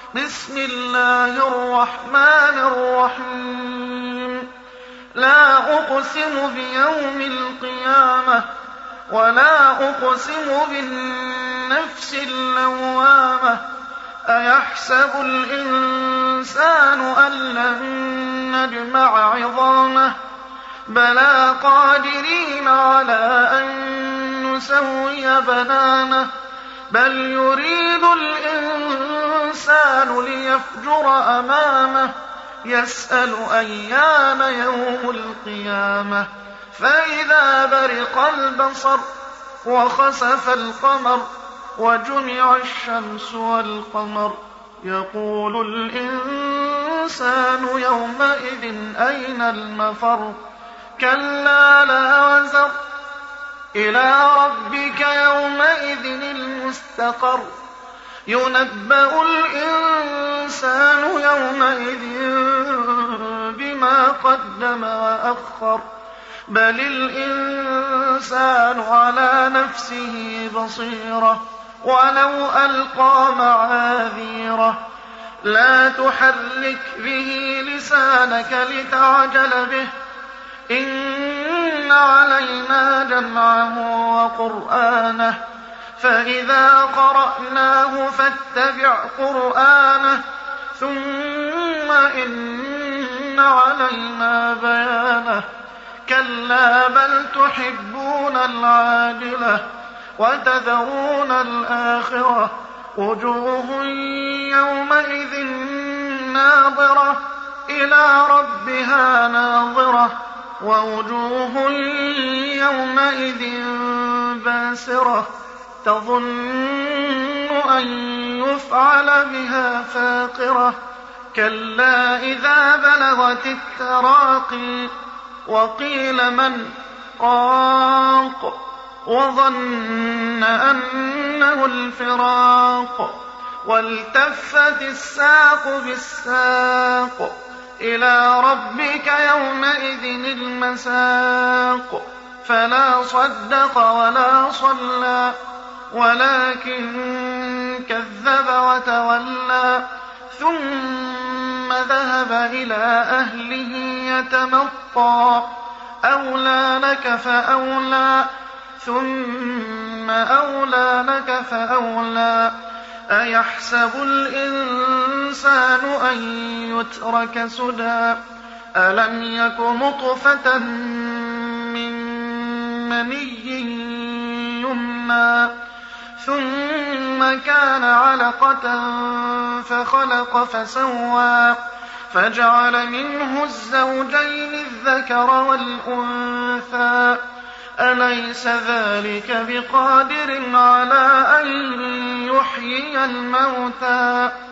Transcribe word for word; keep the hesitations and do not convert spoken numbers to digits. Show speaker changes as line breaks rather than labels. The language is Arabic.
بسم الله الرحمن الرحيم لا أقسم بيوم القيامة ولا أقسم بالنفس اللوامة أيحسب الإنسان أن لن نجمع عظامه بلى قادرين على أن نسوي بنانه بل يريد الإنسان ليفجر أمامه يسأل أيان يوم القيامة فإذا برق البصر وخسف القمر وجمع الشمس والقمر يقول الإنسان يومئذ أين المفر كلا لا وزر إلى ربك يومئذ المستقر ينبأ الإنسان يومئذ بما قدم وأخر بل الإنسان على نفسه بصيرة ولو ألقى معاذيره لا تحرك به لسانك لتعجل به إن علينا جمعه وقرآنه فإذا قرأناه فاتبع قرآنه ثم إن علينا بيانه كلا بل تحبون العاجلة وتذرون الآخرة وجوه يومئذ ناظرة إلى ربها ناظرة ووجوه يومئذ باسرة تظن أن يفعل بها فاقرة كلا إذا بلغت التراقي وقيل من راق وظن أنه الفراق والتفت الساق بالساق إلى ربك يومئذ المساق فلا صدق ولا صلى ولكن كذب وتولى ثم ذهب إلى أهله يتمطى أولى لك فأولى ثم أولى لك فأولى أيحسب الإنسان أن يترك سدى ألم يك نطفة من مني يمنى ثم كان علقة فخلق فسوى فجعل منه الزوجين الذكر والأنثى أليس ذلك بقادر على أن يحيي الموتى